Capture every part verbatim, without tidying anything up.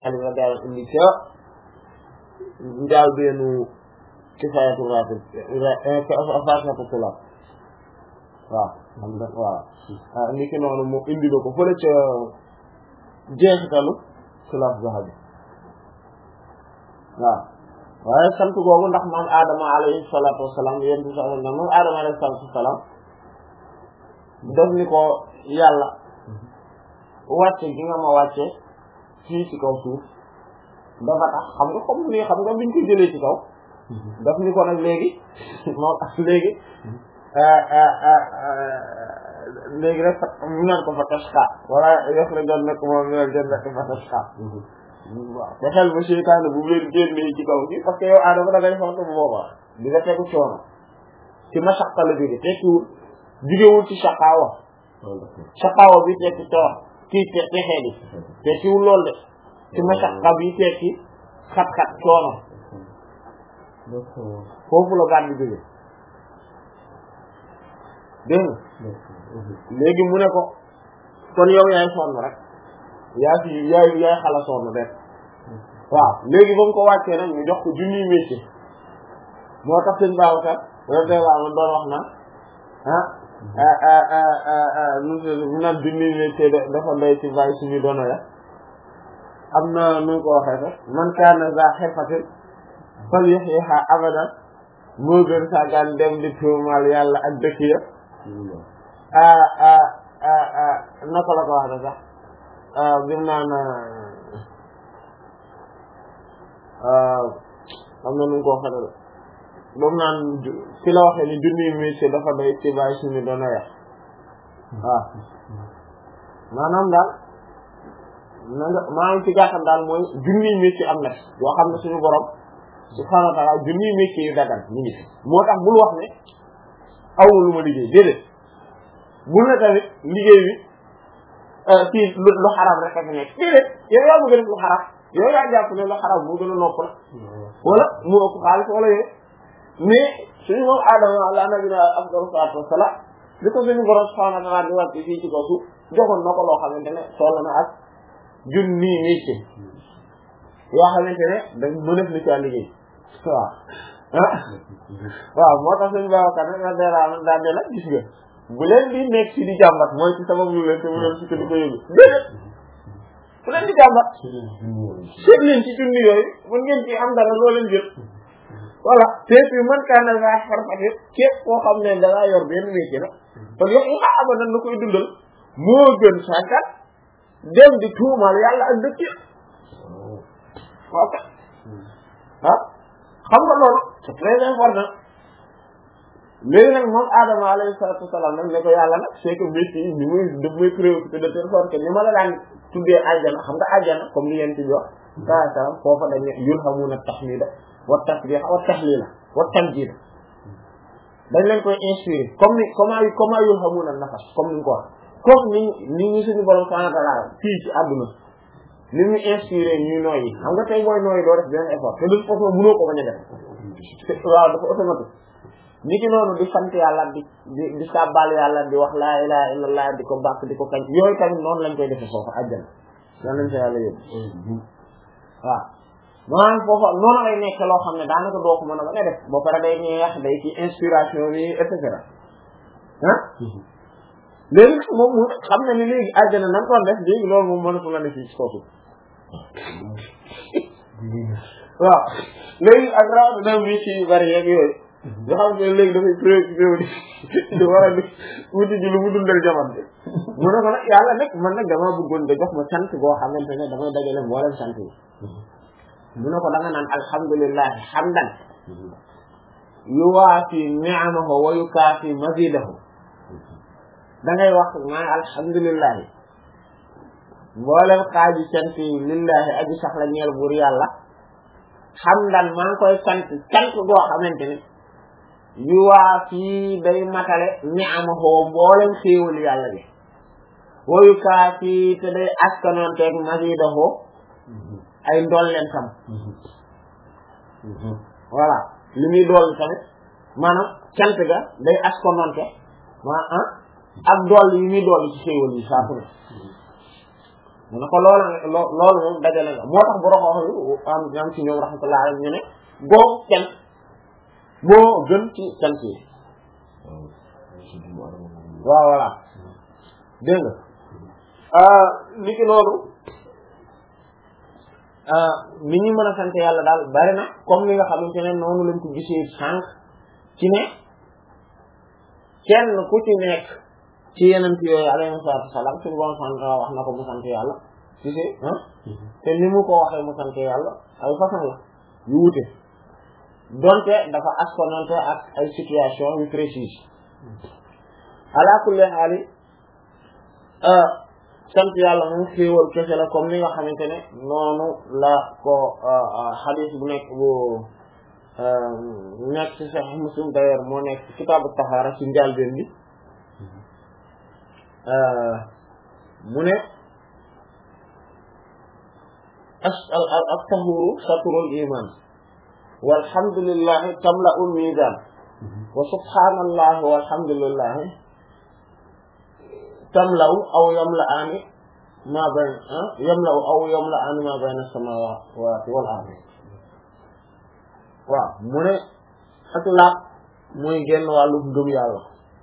alima daal indi ca njaal beenu kifaayatu raatib faatihatu salaat waaw xam nga waaw ni ki noonu mu indi la ko fële ca jeexitalu salaat zahabi waaw waaye sant googu ndax maam Adama alayhi salaatu wasalaam yéen bi sa na moom Adama alayhi salaatu wasalaam def ni ko yàlla wàcce gi nga ma wàcce fii ci kaw suuf dafa tax xam nga comme ni xam nga biñ ko jëlee ci kaw daf ni ko nag léegi moom léegi léegi rek mu naan ko fa tashqa wala yox la doon nekk moom ñu leen nekk fa tashqa waaw te xel ba seytaane bu leen génnee ci kaw gi parce que yow Adama da ngay fonk bu boobaa di nga tegu coono ci mashaqa la jóge tekkiwul jugewul ci shaqaawa shaqaawa bi tekki toor kii te texee bi tekkiwul loolu de ci mashaqa bi tekki xat-xat coono foofu la baat bi jóge dégg nga léegi mu ne ko kon yow yaay sonn rek yaa fi yaay yaay xala sonn rek waaw léegi ba mu ko wàccee nag ñu jox ko junniy métier moo tax sëñ Babacar radiyallahu anhu doon wax na ah nu mu naan junniy métier dafa doy ci bàyyi suñu dono ya am na nu ko waxee sax man kaana za xirfatin fal yuhyiha abadan moo gën saagaan dem di tuumaal yàlla ak dëkk ya ah ah ah naka la ko waxee sax bi mu naan am na nu ko waxee ba mu naan ci la waxee ni junniy métier dafa doy ci bàyyi suñu doona ya waaw maanaam daal na nga maanaam ci gàttal daal mooy junniy métier am na yoo xam ne suñu borom subhaanahu wa ta'aala junniy métier yu dagan ñu ngi fi moo tax bul wax ne awma lu ma liggéey déedéet bul ne tamit liggéey bi fii lu lu xaraam rek a fi nekk déedéet yow yaa bëgg a def lu xaraam yow yaa jàpp ne lu xaraam moo gën a nopp la wala mu ëpp xaalis wala yooyu mais suñu moom Adama ala nabina afdalu salaatu wa salaam li ko suñu borom subhaanahu wa ta'aala di wàcc fii ci kaw suuf joxoon na ko loo xamante ne toll na ak junniy métier yoo xamante ne dañ mënef ni caa liggéey waaw waaw moo tax suñu Babacar nag nga deeraa daal de nag gis nga bu leen di nekk ci di jàmbat mooy ci sabab lu leen te mu leen si ko di ko yóbbu déedéet bu leen di jàmbat seet leen ci junni yooyu mën ngeen ci am dara loo leen jël voilà te puis man kaa na saa xarfat yëpp képp koo xam ne da ngaa yor benn métier nag parce que yow xaa abadan na koy dundal moo gën sàkkat dem di tuumal yàlla ak dëkk waaw kay ah xam nga loolu c'est très important léegi nag moom Adama alayhi salaatu wasalaam nag ne ko yàlla nag c'est que métier yi ni muy daf muy préoccupé de telle sorte que ni ma la daan tuddee àjjana xam nga àjjana comme li ngeen ci wax saa saa foofa dañ ne yulhamuuna tahmiida wa tasbiiha wa tahliila wa tamjiida dañ leen koy inspiré comme ni comment comment yulhamuuna nafas comme ni nga ko wax comme ni ni ñu suñu borom subhaanahu wa ta'aala fii ci àdduna ni ñu inspiré ñuy nooyi xam nga tey booy nooyi doo def benn effort te de toute façon mënoo ko bañ a def waaw dafa automatique ni ki noonu di sant yàlla di di di sàbbal yàlla di wax laa ilaaha illallah di ko bàkk di ko kañ yooyu tamit noonu lañ koy defee foofu àjjana lan lañ sa yàlla yóbbu waaw maanaam foofu noonu lay nekk loo xam ne daanaka doo ko mën a ba nga def ba pare day neex day ci inspiration bi et cetera ah léegi nag moom mu xam na ni léegi àjjana nan koon def léegi loolu moom mënatu la ne fii ci foofu waaw léegi ak rawatina bi ci bari yeeg yooyu nga xam ne léegi dafay préoccupé wu di di war a di wuti ji lu mu dundal jamono bi mu ne ko nag yàlla nag man nag dama bëggoon nga jox ma sant boo xamante ne damay dajale mboolem sant yi mu ne ko da nga naan alhamdulillahi hamdan yuwaafi ni'amahu wa yukaafi mazidahu da ngay wax maa alhamdulillahi mboolem xaaji sant yi lillahi aji sax la ñeel buur yàlla hamdan maa ngi koy sant sant boo xamante ne yu waa fii day matale ni'amahu mboolem xéewal yàlla bi woyu kaa fii te day askanoonteeg mazidahu ay ndolleen tam voilà li muy dolli tamit maanaam cant ga day askanoonte ma ah ak dolli yi muy dolli ci xéewal yi saa su ne mu ne ko loolu loolu moom dajale nga moo tax borom wax yu am am ci ñoom rahmatullah alayhi ñu ne boobu cant moo gën ci cant yi waaw voilà dégg nga li ki noonu ni ñu mën a sant yàlla daal bari na comme li nga xamante ne noonu lañ ko gisee sànq ci ne kenn ku ci nekk ci yeneen yooyu alayhi salaatu wasalaam suñu bon sant wax na ko mu sant yàlla ci si ah te ni mu ko waxee mu sant yàlla ay façon la yu wute donte dafa askanante ak ay situation yu précise ala kulli haali sant yàlla moom xéewal kese la comme ni nga xamante ne noonu la ko hadith bu nekk bu nekk ci Sahih Muslim d'ailleurs moo nekk ci kitaabu tahaara ci njàlbéen bi mu ne at-tahuru satrul iman walhamdulillahi tamla'ul mizan wa subhanallahi walhamdulillahi tamla'u aw yamla'ani ma bayna yamla'u aw yamla'ani ma bayna as-samawati wal ardi waaw mu ne ak laab mooy genn wàllu ngëm yàlla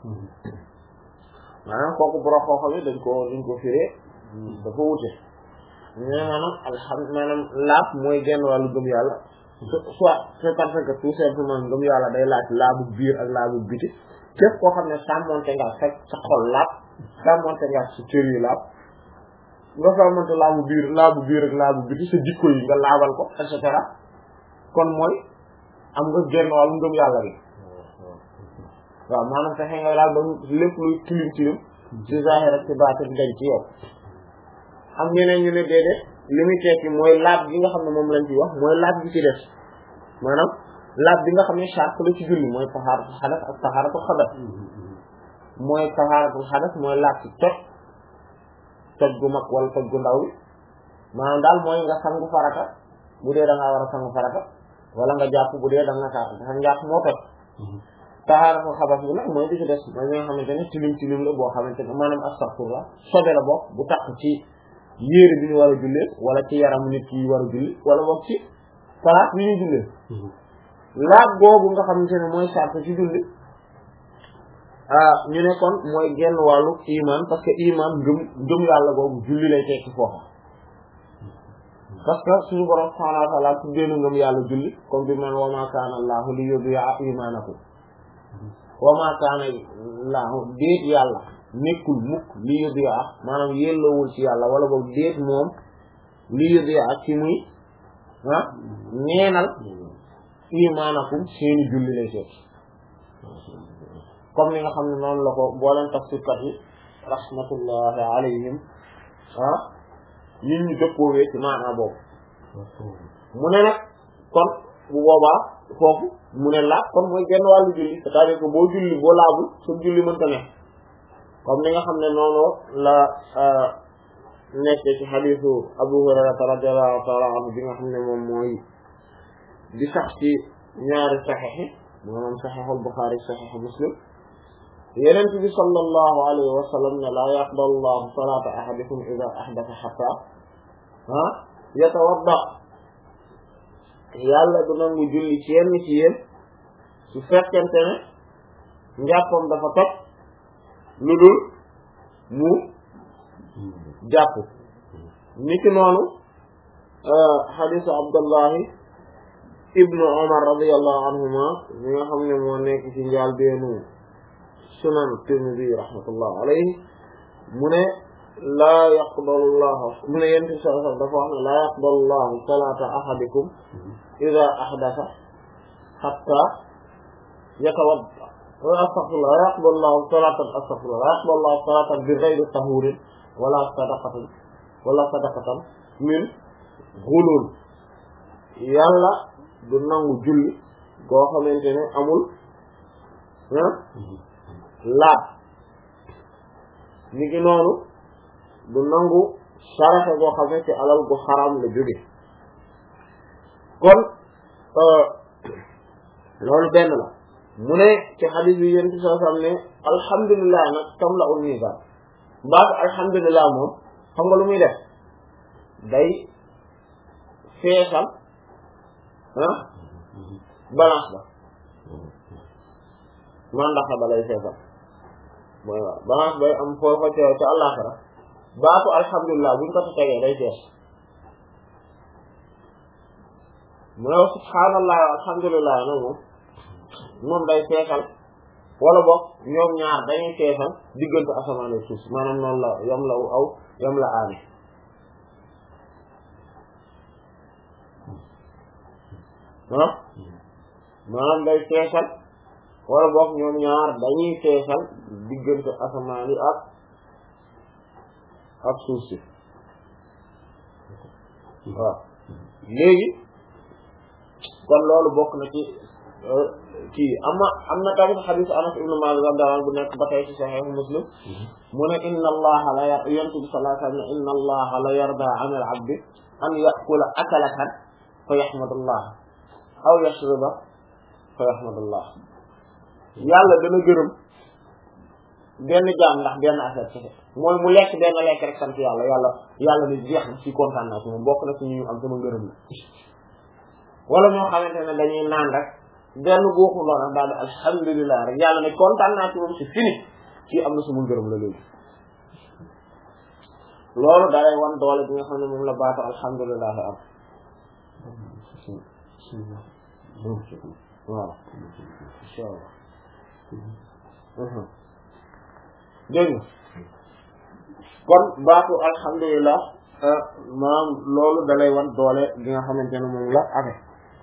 maanaam kooku borom xooxam yi dañ ko dañ ko firee dafa wute mais maanaam alhamdulilah maanaam laab mooy genn wàllu ngëm yàlla soit c'est parce que tout simplement ngëm yàlla day laaj laabu biir ak laabu biti képp koo xam ne sàmmonte nga fekk sa xol laab sàmmonte nga sa cër yi laab nga sàmmonte laabu biir laabu biir ak laabu biti sa jikko yi nga laabal ko et cetera kon mooy am nga genn wàllu ngëm yàlla bi waaw maanaam fexe nga daal ba lépp luy tilim tilim ci zahir ak ci baatin dañ ci yow am ñeneen ñu ne déedéet li muy tekki mooy laab bi nga xam ne moom lañ ci wax mooy laab bi ci des maanaam laab bi nga xam ne charte la ci julli mooy tahaaratul xadas ak tahaaratul xadas mooy tahaaratul xadas mooy laab ci toj toj gu mag wala toj gu ndaw bi maanaam daal mooy nga sangu farata bu dee da ngaa war a sangu farata wala nga jàpp bu dee da nga sa sa njàpp moo toj tahaaratul xadas bi nag mooy bi ci des mooy nga xamante ne tilim tilim la boo xamante ne maanaam astaghfirullah sobe la bokk bu tax ci yéere bi ñu war a jullee wala ci yaram nit ki war a julli wala boog ci place bi ñu jullee laab boobu nga xamante ne mooy sart ci julli ah ñu ne kon mooy genn wàllu iman parce que iman ngëm ngëm yàlla boobu julli lay tekki foofu parce que suñu borom subhanahu wa ta'ala tuddee na ngëm yàlla julli comme bi man wa ma kaana Allahu li yudi'a imanakum wa ma kaana Allahu déet yàlla nekkul mukk li yudi'a maanaam yellowul ci yàlla wala boog déet moom li yudi'a ci muy ah neenal imanakum seeni julli lay tekki comme ni nga xam ne noonu la ko booleen tafsirkat yi rahmatullahi alayhim ah ñun ñu dëppoowee ci maanaam boobu mu ne nag kon bu boobaa foofu mu ne laab kon mooy genn wàllu julli c'est-à-dire que boo julli boo laabul sa julli mënta ne comme ni nga xam ne noonu la nekk ci xadiisu Abu Hurayrata radiyallahu ta'ala anhu bi nga xam ne moom mooy di sax ci ñaari saxiix maanaam saxiixul Buxaari saxiix Muslim Yonent bi sallallahu alayhi wa sallam ne laa yaqbalu Allahu salaata ahadikum idaa ahdatha hattaa ah yatawadda yàlla du nangu julli ci yenn ci yéen su fekkente ne njàppam dafa toj lu dul mu jàpp niki noonu hadiisu Abdullahi ibnu Umar radiyallahu anhuma mi nga xam ne moo nekk ci njaal beenu sunan Tirmidhi rahmatullah alayhi mu ne laa yaqbalu llahu mu ne yenti sa dafa wax ne laa yaqbalu llahu salata ahadikum ida ahdatha hatta yatawadda astaghfirullah laa yaqbalu llahu salatan astaghfirullah laa yaqbalu llahu salatan bi ghayri tahurin wala sadaqatan wala sadaqatan min ghulul yàlla du nangu julli goo xamante ne amul ah laab ni ngi noonu du nangu saraxe goo xam ne ci alal gu xaram la jóge kon loolu benn la mu ne ci xadis bi yéen ci soo xam ne alhamdulilah nag tam la ul mizan baatu alhamdulilah moom xam nga lu muy def day feesal ah balance ba mandaxe ba lay feesal mooy waaw balance bay am foofa ca ca àllaxira baatu alhamdulilah buñ ko tegee day fees mooy subhaanallah alhamdulilah nag moom moom day feesal wala boog ñoom ñaar dañuy feesal diggante asamaan ak suuf maanaam noonu la yam la aw yam la aane ah maanaam day feesal wala boog ñoom ñaar dañuy feesal diggante asamaan yi ak ak suuf si waaw léegi kon loolu bokk na ci kii ama am na tamit xadiis Anas ibn Maalik radiyallahu anhu bu nekk ba tey ci Sahih Muslim mu ne inna allaha la yonent bi sallallahu alayhi wa sallam inna allaha la yarda an al abdi an yakula akalatan fa yahmadullah aw yashruba fa yahmadullah yàlla dana gërëm benn jaam ndax benn affaire kese mooy mu lekk benn lekk rek sant yàlla yàlla yàlla ni jeex na ci kontaan naa ci moom bokk na ci ñu am sama ngërëm la wala ñoo xamante ne dañuy naan rek benn góoxu loona daal di alhamdulilah rek yàlla ne kontaan naa ci moom ci fini kii am na sama ngërëm la léegi loolu dalay wan doole bi nga xam ne moom la baatu alhamdulilah am waaw insha Allah dégg nga kon baatu alhamdulilah maanaam loolu dalay wan doole bi nga xamante ne moom la amee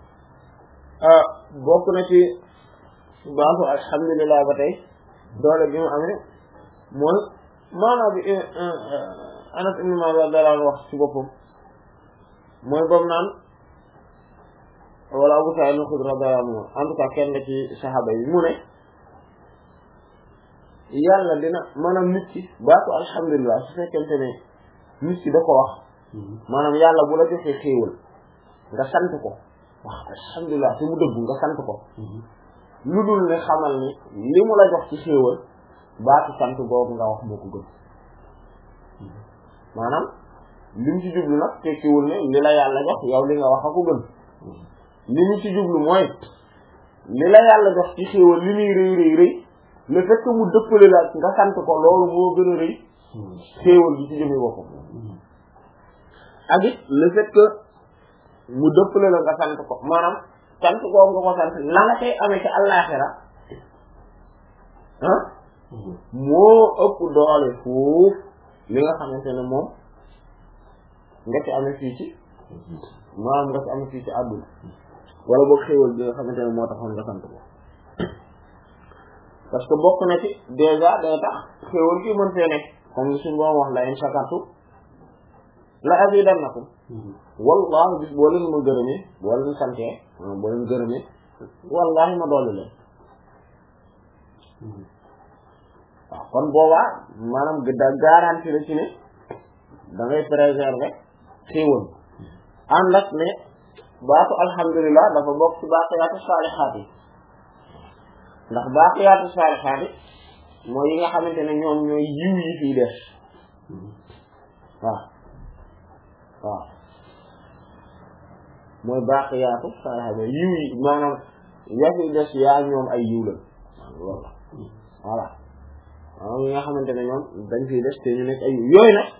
bokk na ci baatu alhamdulilah ba tey doole bi mu amee mooy maanaam bi Anas ibn Maalik dara wax ci boppam mooy boobu naan wala Abu Sa'id al-Khudri radiyallahu anhu en tout cas kenn ci saxaaba yi mu ne yàlla dina maanaam nit ki baatu alhamdulilah su fekkente ne nit ki da ko wax maanaam yàlla bu la joxee xéewal nga sant ko wax alhamdulilah te mu dëggu nga sant ko lu dul ne xamal ni li mu la jox ci xéewal baatu sant boobu nga wax moo ko gën maanaam li mu ci jublu nag tekkiwul ne li la yàlla jox yow li nga wax a ko gën li mu ci jublu mooy li la yàlla jox ci xéewal li muy rëy rëy rëy le fait que mu dëppale la nga sant ko loolu moo gën a rëy xéewal bi ci jëmee boppam ak it le fait que mu dëppale la nga sant ko maanaam sant koo nga ko sant la nga koy amee ci àllaaxira ah moo ëpp doole foofu li nga xamante ne moom nga ci amee fii ci maanaam nga ci amee fii ci àdduna wala boog xéewal bi nga xamante ne moo taxoon nga sant ko parce que bokk na ci déjà day tax xéewal gi mën fee nekk comme li suñu borom wax la in shakartum la azidannakum wallahi bis boo leen ma gërëmee boo leen santee boo leen gërëmee wallahi ma dolli leen waaw kon boobaa maanaam da garantie la ci ne da ngay préserver xéewal ànd ak ne baatu alhamdulilah dafa bokk ci baaqiyaatu saalihaat yi ndax baaqiyaatu saalihaat yi mooy yi nga xamante ne ñoom ñooy yiw yi fii des waaw waaw mooy baaqiyaatu saalihaat yi yiw yi maanaam ya fi des yaa ñoom ay yiw la voilà voilà maanaam yi nga xamante ne ñoom dañ fiy des te ñu nekk ay yiw yooyu nag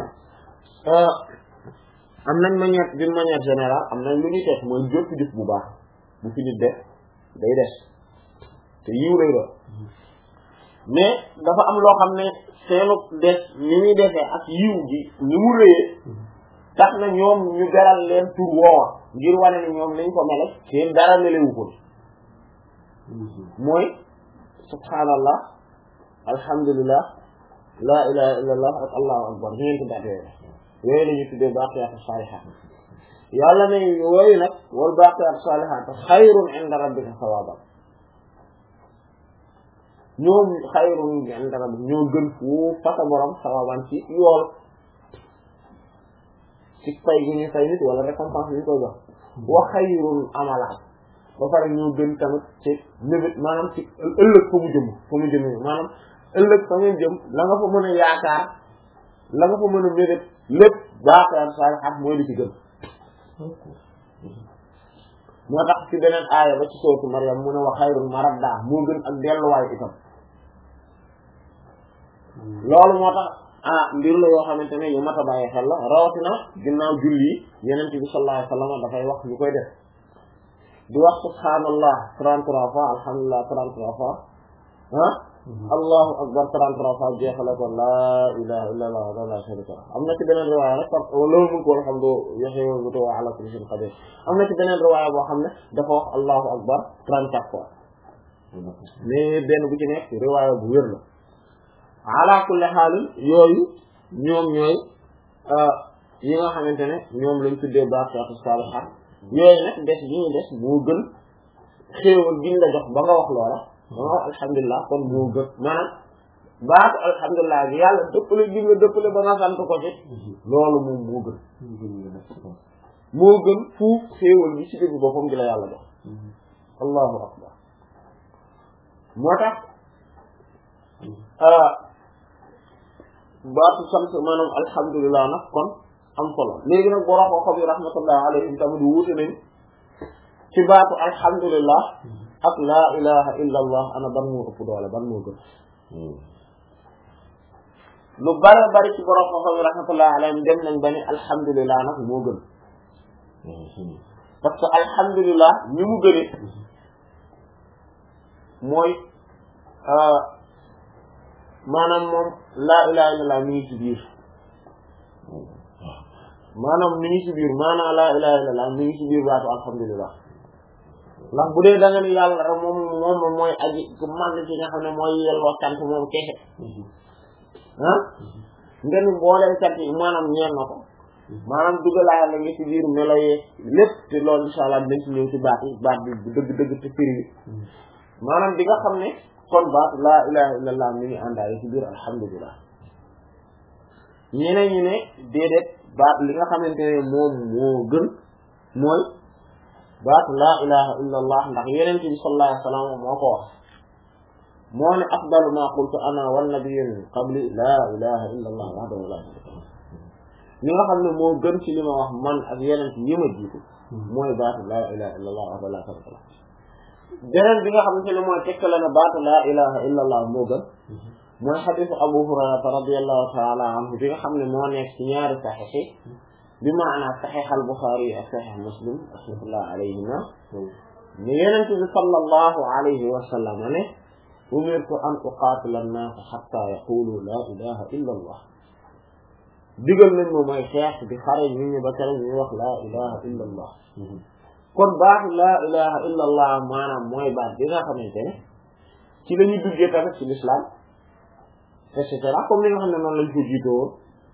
am nañ manière d'une manière générale am nañ lu ñuy teg mooy jot jëf bu baax bu fi nit def day des te yiw lay doon mais dafa am loo xam ne seenu des ni ñuy defee ak yiw gi ni mu rëyee tax na ñoom ñu beral leen tur woowa ngir wane ne ñoom nañ ko mele seen dara melewu ko mooy subhaanallah alhamdulillah la ilaha illallah ak allahu akbar ñeenti baat yooyu yooyu la ñu tuddee baaqiyaatu saalihaat yàlla ne yooyu nag wal baaqiyaatu saalihaat xayrun inda rabbika sawaaban ñoom xayrun inda rabbika ñoo gën foofu fa sa borom sawaaban ci yool ci fay gi ñu fay nit wala récompense bi ñu koy jox wa xayrun amalan ba pare ñoo gën tamit ci mébét maanaam ci ëllëg fa mu jëm fa mu jëm maanaam ëllëg fa ngeen jëm la nga fa mën a yaakaar la nga fa mën a mébét lépp baaqiyaatu saalihaat mooy li ci gën moo tax ci beneen aaya ba ci sootu Maryam mu ne wa xayrun maradda moo gën ak delluwaay itam loolu moo tax ah mbir la yoo xamante ne yu mat a bàyyi xel la rawatina ginnaaw julli yi Yonent bi sallallahu alayhi wa sallam dafay wax ñu koy def di wax subhaanallah trente-trois fois alhamdulillah trente-trois fois ah allahu akbar trente-trois fois jeexale ko laa ilaha illa allah wa la sharika lahu am na ci beneen riwaaya rek parce que loolu mun ko woon xam doo yaxee bu te wa ala kulli shay'in qadir am na ci beneen riwaaya boo xam ne dafa wax allahu akbar trente-quatre fois mais benn bu ci nekk riwaaya bu wér la ala kulli xaal yooyu ñoom ñooy yi nga xamante ne ñoom lañ tuddee baaqiyaatu saalihaat yooyu nag des bi ñu des moo gën xéewal giñ la jox ba nga wax loola ba nga wax alhamdulilah kon moo gën maanaam baatu alhamdulilah bi yàlla dëppale gi nga dëppale ba nga sant ko ci loolu moom moo gën moo gën fuuf xéewal bi ci dëgg boppam gi la yàlla jox allahu akbar moo tax baatu sant maanaam alhamdulilah nag kon am solo léegi nag boo raxoo xam yi rahmatullah alayhim tamit wuute nañ ci baatu alhamdulilah ak laa ilaha illa allah ana ban moo ëpp doole ban moo gën lu bari bari ci borom xam yi rahmatullah alayhim dem nañ ba ni alhamdulilah nag moo gën parce que alhamdulilah ni mu gënee mooy maanaam moom laa ilaha illallah mi ngi ci biir maanaam mi ngi ci biir maanaam laa ilaha illallah mi ngi ci biir baatu alhamdulilah ndax bu dee da nga ni yàlla rek moom moom mooy aji ku màgg ci nga xam ne mooy yelloo sant moom kese ah nga ni boolee sant yi maanaam ñeel na ko maanaam dugalaa la nga ci biir melo yee lépp te loolu insha allah dañ ci ñëw ci baat yi baat bi bu dëgg dëgg te firi bi maanaam di nga xam ne kon baatu laa ilaha illallah mi ngi àndaale ci biir alhamdulilah ñeneen ñi ne déedéet baat li nga xamante ne moom moo gën mooy baatu laa ilaha illallah ndax Yonent bi sallallahu alayhi wa sallam moo ko wax moo ne afdalu ma qultu ana wan nabiyyun qabli laa ilaha illallah wahdahu la sharika lahu li nga xam ne moo gën ci li ma wax man ak Yonent yi ma jiitu mooy baatu laa ilaha illallah wahdahu la sharika lahu beneen bi nga xamante ne mooy tekkale na baatu laa ilaha illallah moo gën mooy xadiisu Abu Hurayrata radiyallahu ta'ala anhu bi nga xam ne moo nekk ci ñaari saxiix bi maanaa saxiix al-Buxaari ak saxiix Muslim rahmatullahi alayhima ne Yonent bi sallallahu alayhi wa sallam ne umirtu an uqaatila an-naasa hattaa yaqulu laa ilaha illallah digal nañ ma mooy xeex di xare nit ñi ba tere ñu wax laa ilaha illallah kon baatu laa ilaha illa allah maanaam mooy baat bi nga xamante ne ci la ñuy duggee tamit ci l'islam et cetera comme ni nga xam ne noonu lañ ko jiitoo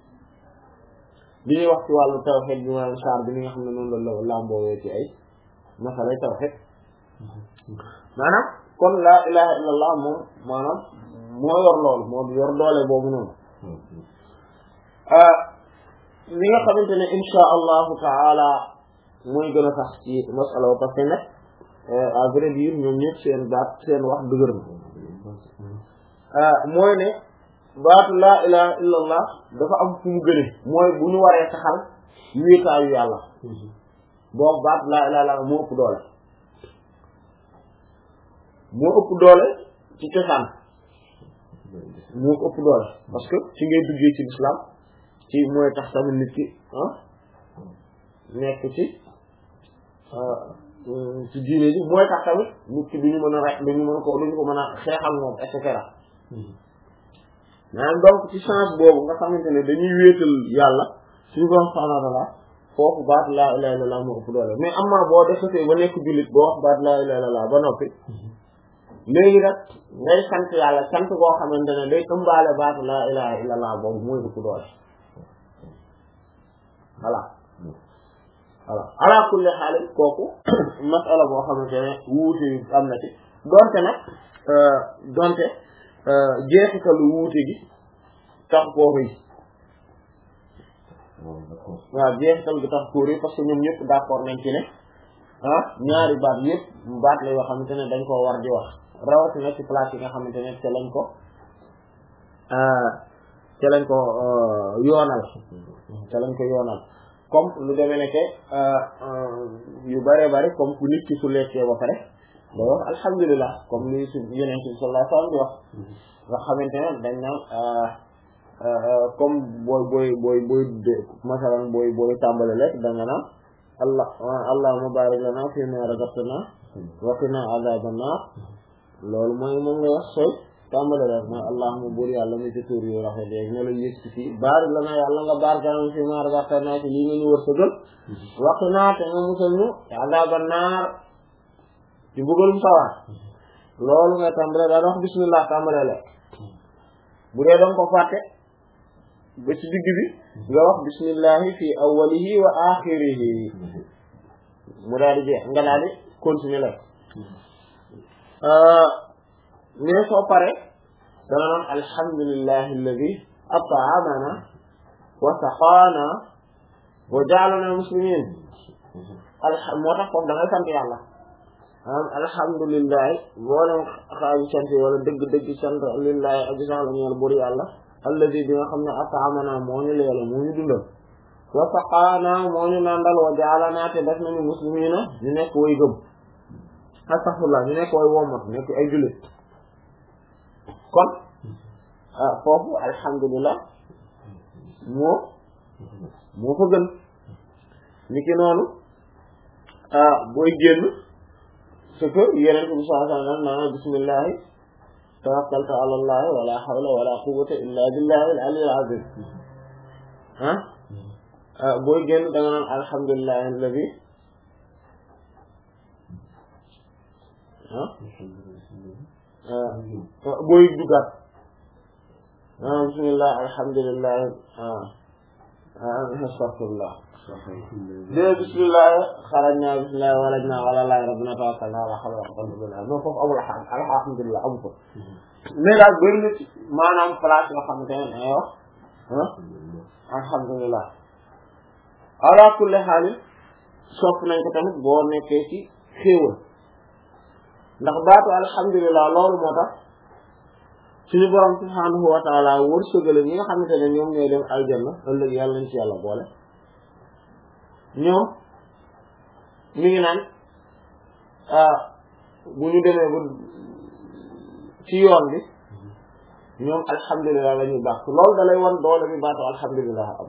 li ñuy wax ci wàllu tawhid bi maanaam saar bi ni nga xam ne noonu la làmboowee ci ay masalay tawhid maanaam kon laa ilaha illa allah moom maanaam moo yor loolu moo yor doole boobu noonu li nga xamante ne insha allahu taala mooy gën a tax ci masala parce que nag à vrai dire ñoom ñëpp seen baat seen wax dëgër na mooy ne baatu laa ilaha illa allah dafa am fu mu gëne mooy bu ñu waree saxal wéetaayu yàlla boobu baatu laa ilaha illa allah moo ëpp doole moo ëpp doole ci cosaan moo ko ëpp doole parce que ci ngay duggee ci l'islam ci mooy tax tamit nit ki ah nekk ci ci diine ji mooy tax tamit nit ki duñu mën a rek duñu mën ko duñu ko mën a xeexal moom et cetera maanaam donc ci change boobu nga xamante ne dañuy wéetal yàlla suñu borom subhanahu wa ta'ala foofu baat laa ilaha illallah moo ëpp doole mais am na boo defatee ba nekk jullit boo wax baat laa ilaha illallah ba noppi léegi nag ngay sant yàlla sant boo xamante ne day ëmbaale baatu laa ilaha illallah boobu mooy ëpp doole voilà voilà ala kulli xaal kooku masala boo xamante ne wuute am na ci donte nag donte jeexitalu wuute gi tax koo rëy waaw jeexital gi tax koo rëy parce que ñoom ñëpp d'accord nañ ci ne ah ñaari baat yëpp baat la yoo xamante ne dañ koo war di wax rawatina ci place yi nga xamante ne te lañ ko ca lañ ko yoonal ca lañ ko yoonal comme lu demee ne que yu bare bare comme ku nit ki su lekkee ba pare day wax alhamdulilah comme li su yeneen bi sallallahu alayhi wa sallam di wax nga xamante ne dañ naan comme booy booy booy booy masalan booy booy tàmbale lekk da nga naan allah allahumma barik lana fi ma razaqtana wa qina azaban nar loolu mooy moom nga wax sooy tàmbale rek mooy allahumma buur yàlla mi ci tur yu rafet yeeg ne la yëg ci fii barik lana yàlla nga barkana fi ma razaqtana ci lii nga ñu wër sëgal wa qina te nga musal ñu azaban nar ci mbugalum sawar loolu nga tàmbale daan wax bismillah tàmbale lekk bu dee danga ko fàtte ba ci digg bi nga wax bismillahi fi awwalihi wa axirihi mu daal di jeex nga daal di continuer lekk mais soo pare dana naan alhamdulillahi alladi at'amana wa saqaana wa ja'alana muslimin moo tax foofu da ngay sant yàlla am alhamdulillahi boolem xaaji sant wala dëgg-dëgg sant lillahi aji sax la ñeel buri yàlla alladi bi nga xam ne at'amana moo ñu leela moo ñu dundal wa saqaana moo ñu nandal wa ja'alana te def nañu muslimina ñu nekk way gëm astaghfirullah ñu nekk way womat nekk ay jullit kon foofu alhamdulillah moo moo fa gën ni ki noonu booy génn ce que yeneen bi sallallahu alayhi wa sallam naan bismillahi tawakkaltu ala allah wala hawla wala quwwata illa billahi al-ali al-azim ah booy génn da nga naan alhamdulillahi alladi ah booy dugaat ah bismillah alhamdulillah ah ah astaghfirullah de bismillah xarajna bismillah walajna wala lahi rabbina tawakkalna wala hawla wala quwwata illa billah non foofu amul alhamdulillah amu ko mais daal bëri na ci maanaam place yoo xamante ne ay wax ah alhamdulillah ala kulli haal sopp nañ ko tamit boo nekkee ci xéewal ndax baatu alhamdulillah loolu moo tax suñu borom subhanahu wa ta'ala wërsëgale ñi nga xamante ne ñoom ñooy dem aljanna ëllëg yàlla nañ ci yàlla boole ñoom mi ngi naan bu ñu demee ba ci yoon bi ñoom alhamdulillah la ñuy baax loolu da lay wan doole bi baatu alhamdulillah am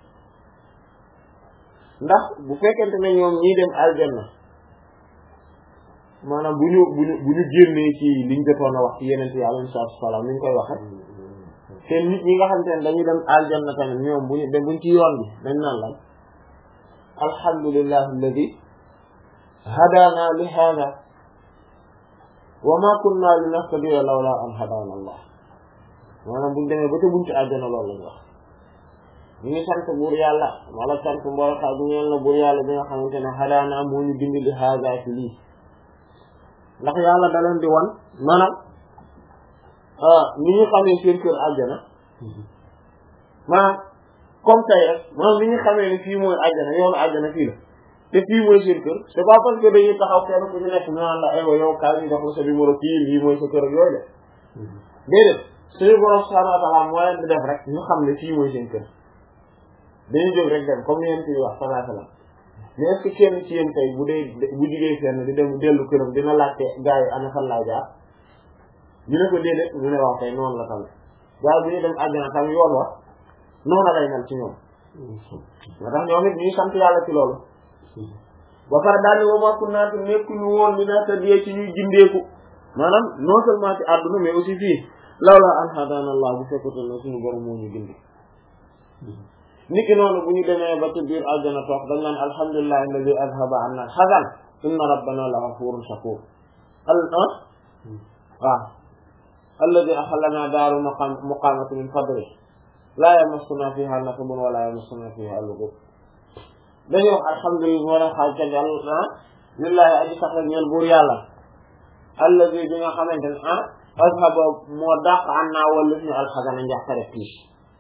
ndax bu fekkente ne ñoom ñii dem aljanna maanaam bu ñu bu ñu bu ñu génnee ci liñ jotoon a wax ci yeneen yi alayhi salaatu wa salaam ni ñu koy waxe te nit ñi nga xamante ne dañuy dem aljanna tamit ñoom bu ñu dem buñ ci yoon bi dañ naan la alhamdulillahi alladi hadana li hada wa ma kunna linahtadiya lawla an hadana allah maanaam buñ demee ba te buñ ci aljanna loolu lañ wax ñu ngi sant buur yàlla wala sant mboolka bu ñeel na buur yàlla bi nga xamante ne hadana moo ñu dindi li hada ci lii ndax yàlla da leen di wan maanaam ni ñu xamee seen kër àjjana maanaam comme tey rek maanaam ni ñu xamee ne fii mooy àjjana yoonu àjjana fii la te fii mooy seen kër c'est pas parce que dañuy taxaw kenn ku ñu nekk ñu naan la aywa yow kaay ñu jox la sa numéro kii lii mooy sa kër ak yooyu de déedéet suñu borom subhanahu wa ta'ala moo leen di def rek ñu xam ne fii mooy seen kër dañuy jóg rek dem comme ni ngeen ciy wax sallallahu alayhi wa sallam mais est-ce que kenn ci yéen tey bu dee bu jigéen fenn di dem dellu këram dina laajte gars yi ana fan laa jaar ñu ne ko déedéet ñu ne wax tey noonu la tamit gars yi bu ñu dem àjjana tam yoon wax noonu lay mel ci ñoom nga tax ñoom it ñuy sant yàlla ci loolu ba pare daal ni wama kunna nekkuñu woon li naa tadiyee ci ñuy gindeeku maanaam non seulement ci àdduna mais aussi fii lawla an hadana allah bu fekkoon ne suñu borom moo ñu gindi niki noonu bu ñu demee ba ci biir aljana toog dañ naan alhamdulillahi alladi azhaba anna al-hazan inna rabbana la ghafurun shakur al ah waaw alladi ahallana daaru muqamati min fadli la yamassuna fiha nasabun wa la yamassuna fiha lughub dañuy wax alhamdulilah moo tax xaaj ca ah lillahi aji sax la ñeel buur yàlla alladi bi nga xamante ne ah azhaba moo dàq anna wala ñu alxazana njàqare tiis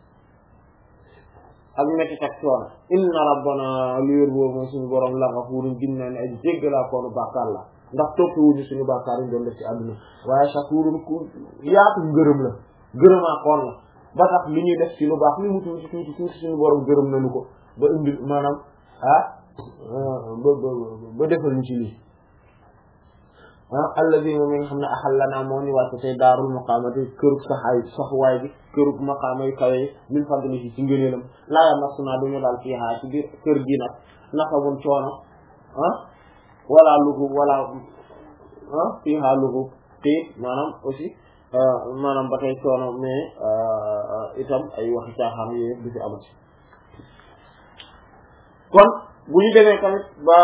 ak métti ak coono inna rabbana lu yor boobu mooy suñu borom la ghafurun ginnaaw ne aji jéggalaa koonu bàkkaar la ndax topp wuñu suñu bàkkaar yi doon def ci àdduna waaye shakurun ku yaatu ngërëm la gërëmaa koon la ba tax li ñuy def ci lu baax li mu tuuti tuuti tuuti suñu borom gërëm nañu ko ba indi maanaam ah ba ba ba defal ñu ci lii ah alladi moom mi nga xam ne axallanaa moo ñu wàcc tey daarul maqaamati kërug saxaay saxuwaay bi kërug maqaama yu kawe yi min fadlihi ci ngëneelam laa yamassunaa duñu daal fiihaa ci biir kër gi nag nasabun coono ah wala lugub wala ah fiihaa lugub te maanaam aussi maanaam ba tey coono mais itam ay waxi caaxaan yooyu du fi amati kon bu ñu demee tamit ba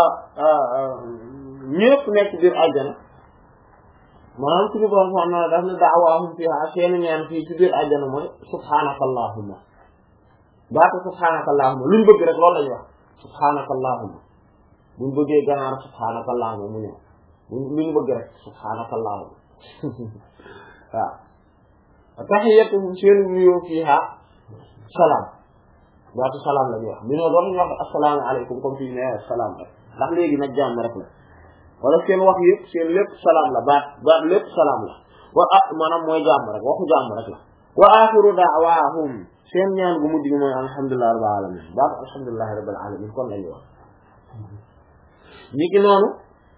ñëpp nekk biir àjjana maanaam suñu borom subhaanahu wa ta'aala daf ne da'waahum fiihaa seen ñaan fii ci biir àjjana mooy subhaanaka allahumma baatu subhaanaka allahumma luñ bëgg rek loolu lañu wax subhaanaka allahumma buñ bëggee ganaar subhaanaka allahumma mu ñëw luñ bëgg rek subhaanaka allahumma waaw tahiyyatuhum seen nuyoo fiihaa salaam baatu salaam la ñuy wax mi noo doon ñu wax assalaamu alaykum comme fii ne salaam rek ndax léegi nag jàmm rek la wala seen wax yëpp seen lépp salaam la baat baat lépp salaam la wa ah maanaam mooy jàmm rek waxu jàmm rek la wa axiru da'waahum seen ñaan gu mujj gi mooy alhamdulillahi rabbil alamin baat alhamdulillahi rabbil alamin kon lañuy wax ñi ki noonu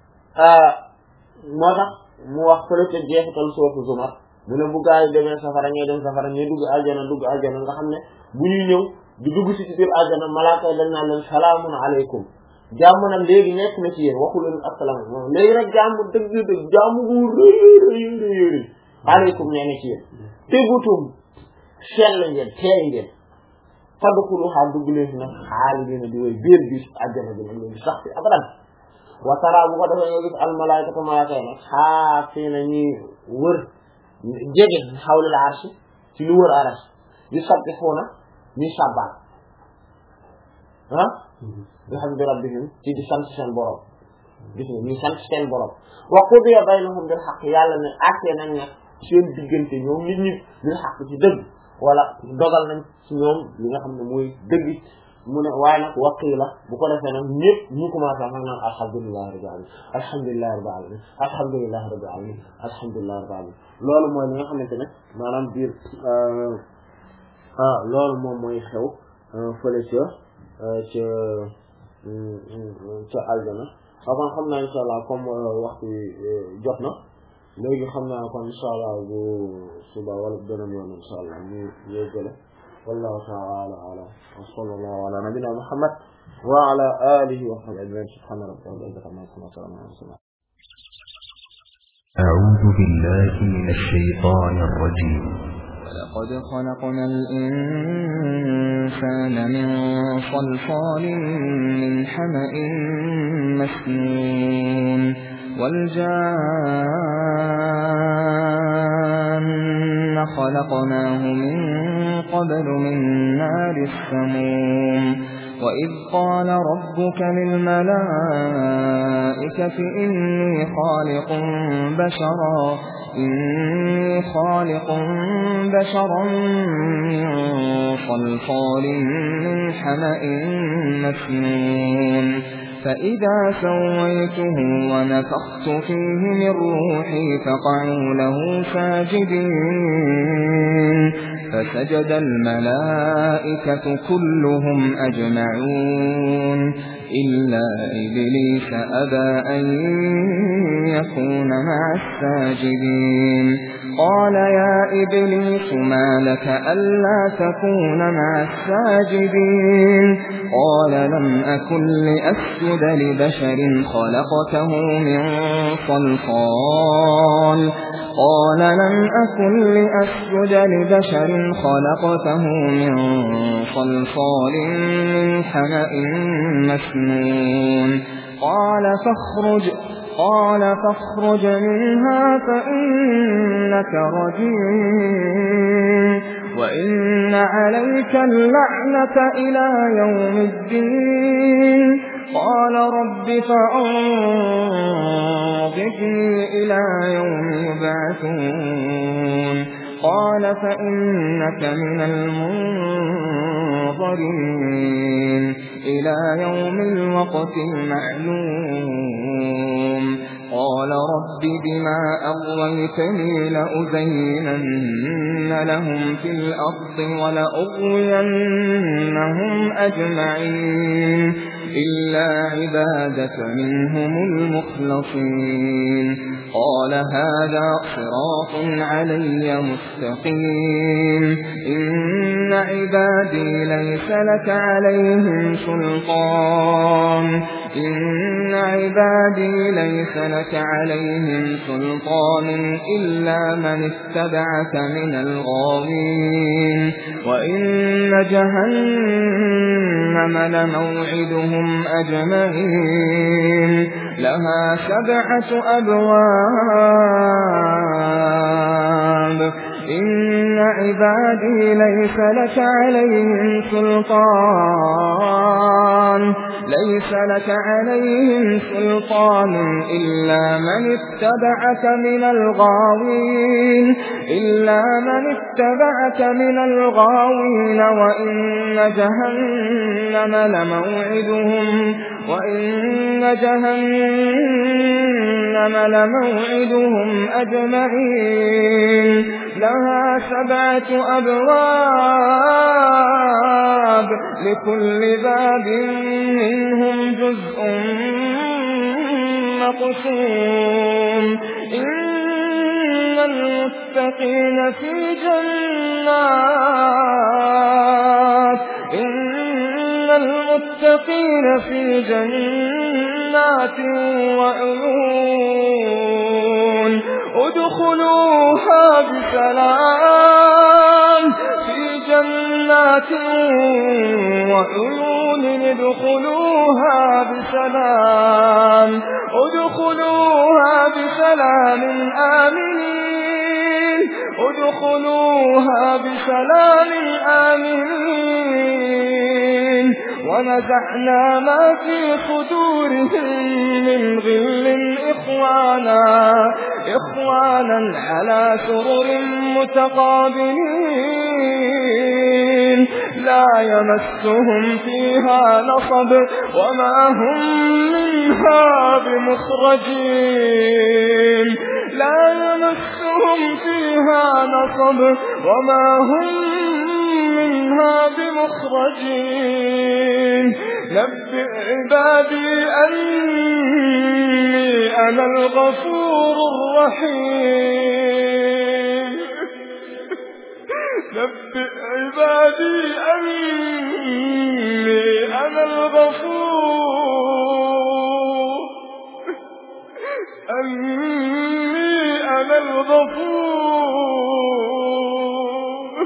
moo tax mu wax fële ca jeexital soofu Zumar mu ne bu gaa yi demee safara ñee dem safara ñee dugg aljana dugg aljana nga xam ne bu ñuy ñëw di dugg ci ci biir aljana malaaka yi dañ naan leen salaamun aleykum jàmm nag léegi nekk na ci yéen waxu leen asalaam moom léegi nag jàmm dëgg dëgg jàmm bu rëy rëy rëy rëy aleykum nee na ci yéen tegutum sell ngeen teey ngeen fadxuluhaa dugg leen fi nag xaalidiina di woy biir biir aljana bi nag leen di sax fi abadan wa tara bu ko defee nga gis almalaykatu malaaka yi nag xaafiina ñuy wër jege xawlil arsh ci lu wër arsh yu sabbixuuna ñuy sàbbaal ah bihamdi rabbihim ci di sant seen borom gis nga ñuy sant seen borom wa qudiya baynahum bil haqq yàlla ne àtte nañ nag seen diggante ñoom nit ñi bil haqq ci dëgg wala dogal nañ ci ñoom li nga xam ne mooy dëgg mu ne waaye nag waqiila bu ko defee nag ñëpp ñu commencé nag naan alhamdulillahi rabbil alamin alhamdulillahi rabbil alamin alhamdulillahi rabbil alamin alhamdulillahi rabbil alamin loolu mooy li nga xamante ne maanaam biir ah loolu moom mooy xew fële ca ca ca aljana avant xam naa insha allah comme waxtu jot na léegi xam naa kon insha allah bu suba wala beneen yoon insha allah ñu yéggale wallahu ta'ala a'lam wa sallallahu ala nabiyyina muhammad wa ala alihi wa sahbihi ajma'in subhana rabbika rabbil izzati amma yasifun wa salamun ala al-mursalin أعوذ بالله من الشيطان الرجيم ولقد خلقنا الإنسان من صلصال من حمأ مسنون والجان خلقناه من قبل من نار السموم وإذ قال ربك للملائكة إني خالق بشرا إني خالق بشرا من صلصال من حمأ مسنون فإذا سويته ونفخت فيه من روحي فقعوا له ساجدين فسجد الملائكة كلهم أجمعون إلا إبليس أبى أن يكون مع الساجدين قال يا إبليس ما لك ألا تكون مع الساجدين قال لم أكن لأسجد لبشر خلقته من صلصال قال لم أكن لأسجد لبشر خلقته من صلصال من حمأ مسنون قال فاخرج قال فاخرج منها فإنك رجيم وإن عليك اللعنة إلى يوم الدين قال رب فأنظرني إلى يوم يبعثون قال فإنك من المنظرين إلى يوم الوقت المعلوم قال قال رب بما أغويتني لأزينن لهم في الأرض ولأغوينهم أجمعين إلا عبادك منهم المخلصين قال هذا صراط علي مستقيم إن عبادي ليس لك عليهم سلطان إن عبادي ليس لك عليهم سلطان إلا من اتبعك من الغاوين وإن جهنم لموعدهم أجمعين لها سبعة أبواب إن عبادي ليس لك عليهم سلطان ليس لك عليهم سلطان إلا من اتبعك من الغاوين إلا من اتبعك من الغاوين وإن جهنم لموعدهم وإن جهنم لموعدهم أجمعين لها سبعة أبواب لكل باب منهم جزء مقسوم إن المتقين في جنات إن المتقين في جنات وعيون ادخلوها بسلام في جنات وعيون ادخلوها بسلام ادخلوها بسلام آمنين ادخلوها بسلام آمنين ونزعنا ما في صدورهم من غل إخوانا إخوانا على سرر متقابلين لا يمسهم فيها نصب وما هم منها بمخرجين لا يمسهم فيها نصب وما هم منها بمخرجين نبئ عبادي أني أنا الغفور الرحيم نبئ عبادي أني أنا الغفور أني أنا الغفور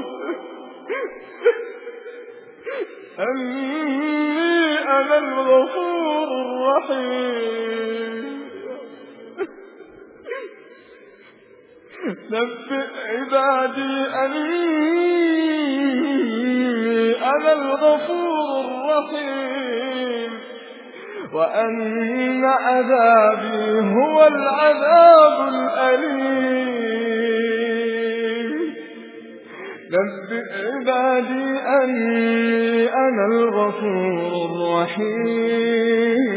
أني أنا الغفور الرحيم نبئ عبادي أني أنا الغفور الرحيم وأن عذابي هو العذاب الأليم نبئ عبادي أني أنا الغفور الرحيم